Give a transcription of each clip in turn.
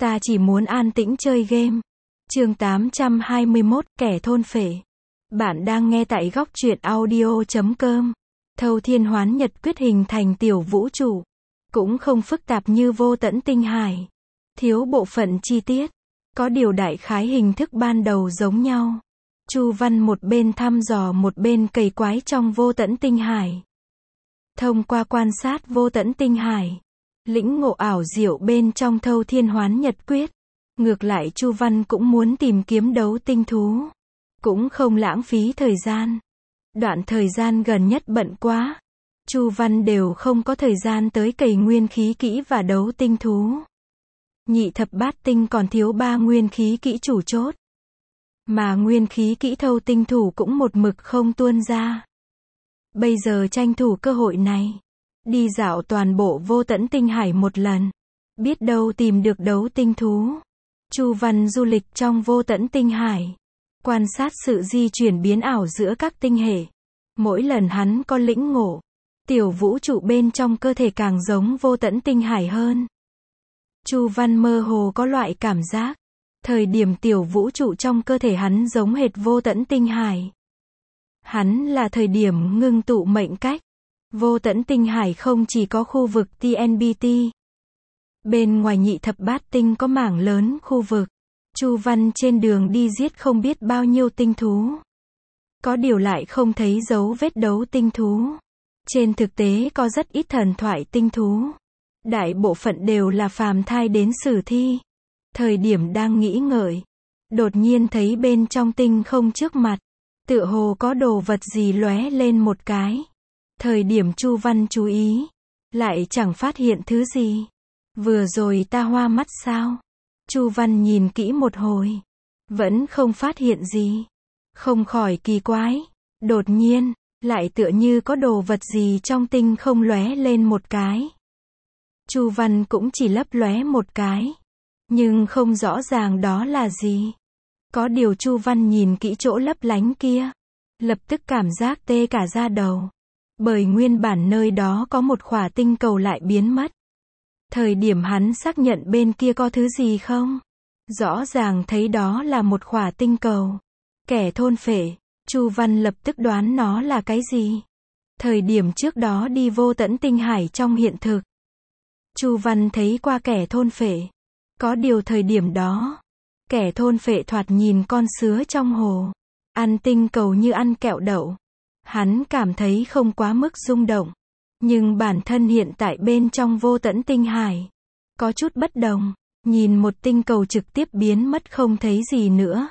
Ta chỉ muốn an tĩnh chơi game. Chương 821, kẻ thôn phệ. Bạn đang nghe tại góc truyện audio.com. Thâu thiên hoán nhật quyết hình thành tiểu vũ trụ. Cũng không phức tạp như vô tận tinh hải. Thiếu bộ phận chi tiết. Có điều đại khái hình thức ban đầu giống nhau. Chu Văn một bên thăm dò một bên cày quái trong vô tận tinh hải. Thông qua quan sát vô tận tinh hải, lĩnh ngộ ảo diệu bên trong thâu thiên hoán nhật quyết. Ngược lại Chu Văn cũng muốn tìm kiếm đấu tinh thú. Cũng không lãng phí thời gian. Đoạn thời gian gần nhất bận quá. Chu Văn đều không có thời gian tới cày nguyên khí kỹ và đấu tinh thú. Nhị thập bát tinh còn thiếu 3 nguyên khí kỹ chủ chốt. Mà nguyên khí kỹ thâu tinh thủ cũng một mực không tuôn ra. Bây giờ tranh thủ cơ hội này. Đi dạo toàn bộ vô tận tinh hải một lần. Biết đâu tìm được đấu tinh thú. Chu Văn du lịch trong vô tận tinh hải. Quan sát sự di chuyển biến ảo giữa các tinh hệ. Mỗi lần hắn có lĩnh ngộ. Tiểu vũ trụ bên trong cơ thể càng giống vô tận tinh hải hơn. Chu Văn mơ hồ có loại cảm giác. Thời điểm tiểu vũ trụ trong cơ thể hắn giống hệt vô tận tinh hải. Hắn là thời điểm ngưng tụ mệnh cách. Vô tận tinh hải không chỉ có khu vực TNBT. Bên ngoài nhị thập bát tinh có mảng lớn khu vực. Chu Văn trên đường đi giết không biết bao nhiêu tinh thú. Có điều lại không thấy dấu vết đấu tinh thú. Trên thực tế có rất ít thần thoại tinh thú. Đại bộ phận đều là phàm thai đến sử thi. Thời điểm đang nghĩ ngợi. Đột nhiên thấy bên trong tinh không trước mặt. Tựa hồ có đồ vật gì lóe lên một cái. Thời điểm Chu Văn chú ý. Lại chẳng phát hiện thứ gì. Vừa rồi ta hoa mắt sao? Chu Văn nhìn kỹ một hồi. Vẫn không phát hiện gì. Không khỏi kỳ quái. Đột nhiên, lại tựa như có đồ vật gì trong tinh không lóe lên một cái. Chu Văn cũng chỉ lấp lóe một cái. Nhưng không rõ ràng đó là gì. Có điều Chu Văn nhìn kỹ chỗ lấp lánh kia. Lập tức cảm giác tê cả da đầu. Bởi nguyên bản nơi đó có một khỏa tinh cầu lại biến mất. Thời điểm hắn xác nhận bên kia có thứ gì không? Rõ ràng thấy đó là một khỏa tinh cầu. Kẻ thôn phệ. Chu Văn lập tức đoán nó là cái gì? Thời điểm trước đó đi vô tận tinh hải trong hiện thực. Chu Văn thấy qua kẻ thôn phệ. Có điều thời điểm đó, kẻ thôn phệ thoạt nhìn con sứa trong hồ. Ăn tinh cầu như ăn kẹo đậu. Hắn cảm thấy không quá mức rung động. Nhưng bản thân hiện tại bên trong vô tận tinh hải. Có chút bất đồng. Nhìn một tinh cầu trực tiếp biến mất không thấy gì nữa.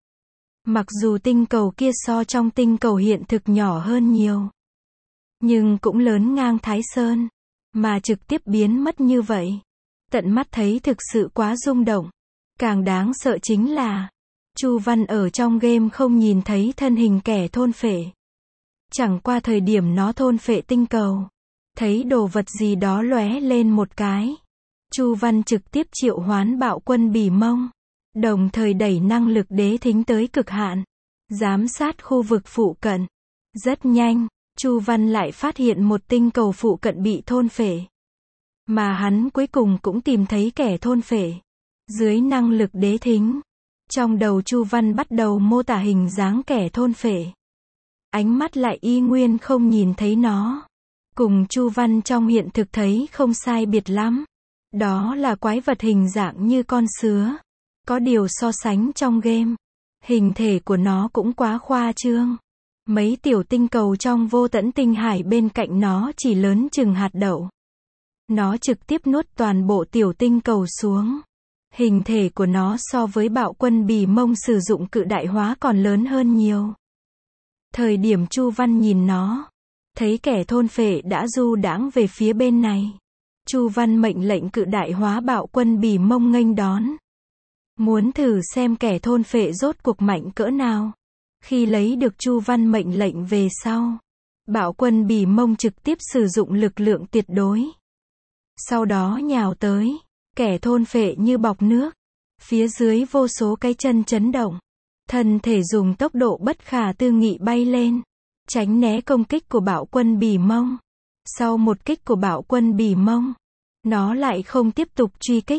Mặc dù tinh cầu kia so trong tinh cầu hiện thực nhỏ hơn nhiều. Nhưng cũng lớn ngang Thái Sơn. Mà trực tiếp biến mất như vậy. Tận mắt thấy thực sự quá rung động. Càng đáng sợ chính là Chu Văn ở trong game không nhìn thấy thân hình kẻ thôn phệ. Chẳng qua thời điểm nó thôn phệ tinh cầu. Thấy đồ vật gì đó lóe lên một cái. Chu Văn trực tiếp triệu hoán bạo quân Bỉ Mông. Đồng thời đẩy năng lực đế thính tới cực hạn. Giám sát khu vực phụ cận. Rất nhanh, Chu Văn lại phát hiện một tinh cầu phụ cận bị thôn phệ. Mà hắn cuối cùng cũng tìm thấy kẻ thôn phệ. Dưới năng lực đế thính. Trong đầu Chu Văn bắt đầu mô tả hình dáng kẻ thôn phệ. Ánh mắt lại y nguyên không nhìn thấy nó. Cùng Chu Văn trong hiện thực thấy không sai biệt lắm. Đó là quái vật hình dạng như con sứa. Có điều so sánh trong game. Hình thể của nó cũng quá khoa trương. Mấy tiểu tinh cầu trong vô tận tinh hải bên cạnh nó chỉ lớn chừng hạt đậu. Nó trực tiếp nuốt toàn bộ tiểu tinh cầu xuống. Hình thể của nó so với bạo quân Bỉ Mông sử dụng cự đại hóa còn lớn hơn nhiều. Thời điểm Chu Văn nhìn nó. Thấy kẻ thôn phệ đã du đãng về phía bên này. Chu Văn mệnh lệnh cự đại hóa bạo quân Bỉ Mông nghênh đón. Muốn thử xem kẻ thôn phệ rốt cuộc mạnh cỡ nào. Khi lấy được Chu Văn mệnh lệnh về sau. Bạo quân Bỉ Mông trực tiếp sử dụng lực lượng tuyệt đối. Sau đó nhào tới. Kẻ thôn phệ như bọc nước. Phía dưới vô số cái chân chấn động. Thân thể dùng tốc độ bất khả tư nghị bay lên. Tránh né công kích của bạo quân Bỉ Mông. Sau một kích của bạo quân Bỉ Mông. Nó lại không tiếp tục truy kích.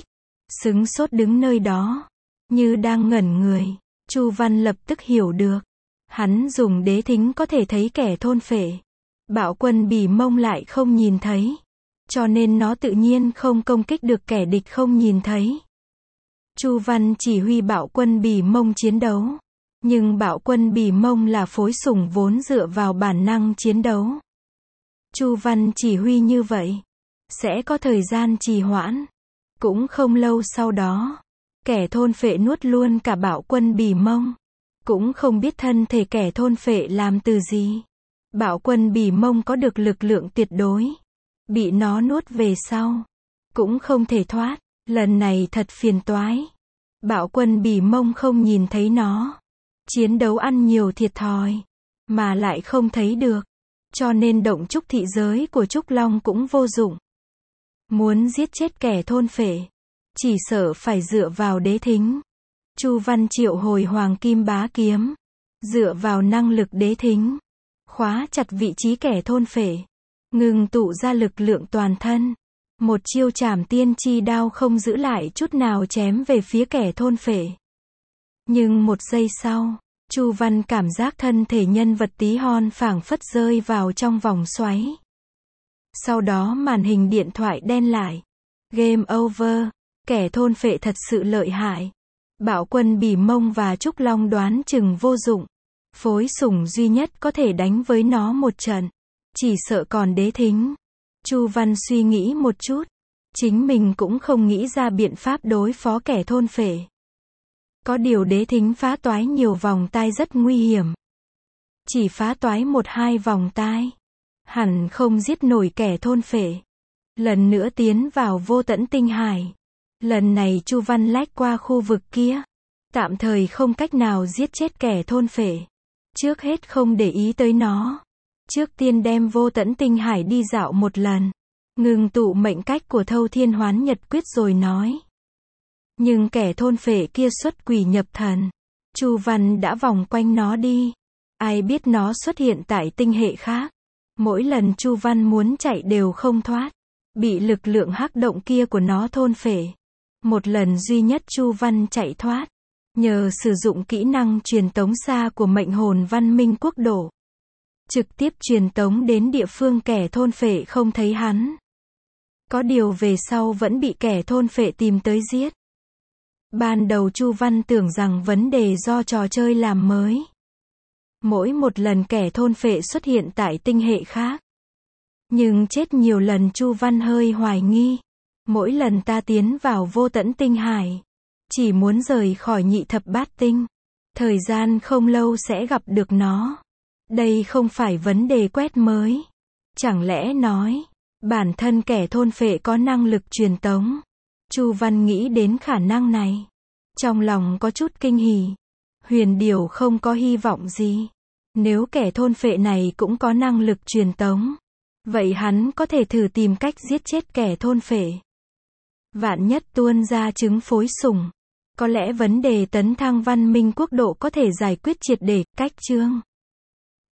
Sững sốt đứng nơi đó, như đang ngẩn người. Chu Văn lập tức hiểu được. Hắn dùng đế thính có thể thấy kẻ thôn phệ. Bạo quân Bỉ Mông lại không nhìn thấy. Cho nên nó tự nhiên không công kích được kẻ địch không nhìn thấy. Chu Văn chỉ huy bạo quân Bỉ Mông chiến đấu. Nhưng bạo quân Bỉ Mông là phối sủng vốn dựa vào bản năng chiến đấu. Chu Văn chỉ huy như vậy, sẽ có thời gian trì hoãn. Cũng không lâu sau đó, kẻ thôn phệ nuốt luôn cả bạo quân Bỉ Mông. Cũng không biết thân thể kẻ thôn phệ làm từ gì. Bạo quân Bỉ Mông có được lực lượng tuyệt đối. Bị nó nuốt về sau, cũng không thể thoát. Lần này thật phiền toái. Bạo quân Bỉ Mông không nhìn thấy nó. Chiến đấu ăn nhiều thiệt thòi, mà lại không thấy được. Cho nên động trúc thị giới của Trúc Long cũng vô dụng. Muốn giết chết kẻ thôn phệ, chỉ sợ phải dựa vào đế thính. Chu Văn triệu hồi Hoàng Kim Bá Kiếm, dựa vào năng lực đế thính, khóa chặt vị trí kẻ thôn phệ, ngừng tụ ra lực lượng toàn thân. Một chiêu trảm tiên chi đao không giữ lại chút nào chém về phía kẻ thôn phệ. Nhưng một giây sau, Chu Văn cảm giác thân thể nhân vật tí hon phảng phất rơi vào trong vòng xoáy. Sau đó màn hình điện thoại đen lại. Game over. Kẻ thôn phệ thật sự lợi hại. Bạo quân Bỉ Mông và Trúc Long đoán chừng vô dụng. Phối sủng duy nhất có thể đánh với nó một trận. Chỉ sợ còn đế thính. Chu Văn suy nghĩ một chút. Chính mình cũng không nghĩ ra biện pháp đối phó kẻ thôn phệ. Có điều đế thính phá toái nhiều vòng tai rất nguy hiểm. Chỉ phá toái 1-2 vòng tai, hẳn không giết nổi kẻ thôn phệ. Lần nữa tiến vào vô tận tinh hải. Lần này Chu Văn lách qua khu vực kia. Tạm thời không cách nào giết chết kẻ thôn phệ. Trước hết không để ý tới nó. Trước tiên đem vô tận tinh hải đi dạo một lần. Ngừng tụ mệnh cách của Thâu Thiên Hoán Nhật Quyết rồi nói. Nhưng kẻ thôn phệ kia xuất quỷ nhập thần. Chu Văn đã vòng quanh nó đi. Ai biết nó xuất hiện tại tinh hệ khác. Mỗi lần Chu Văn muốn chạy đều không thoát. Bị lực lượng hắc động kia của nó thôn phệ. Một lần duy nhất Chu Văn chạy thoát. Nhờ sử dụng kỹ năng truyền tống xa của mệnh hồn văn minh quốc độ. Trực tiếp truyền tống đến địa phương kẻ thôn phệ không thấy hắn. Có điều về sau vẫn bị kẻ thôn phệ tìm tới giết. Ban đầu Chu Văn tưởng rằng vấn đề do trò chơi làm mới. Mỗi một lần kẻ thôn phệ xuất hiện tại tinh hệ khác. Nhưng chết nhiều lần Chu Văn hơi hoài nghi. Mỗi lần ta tiến vào vô tận tinh hải, chỉ muốn rời khỏi nhị thập bát tinh. Thời gian không lâu sẽ gặp được nó. Đây không phải vấn đề quét mới. Chẳng lẽ nói, bản thân kẻ thôn phệ có năng lực truyền tống. Chu Văn nghĩ đến khả năng này. Trong lòng có chút kinh hỉ. Huyền Điểu không có hy vọng gì. Nếu kẻ thôn phệ này cũng có năng lực truyền tống, vậy hắn có thể thử tìm cách giết chết kẻ thôn phệ. Vạn nhất tuôn ra trứng phối sủng. Có lẽ vấn đề tấn thăng văn minh quốc độ có thể giải quyết triệt để. Cách chương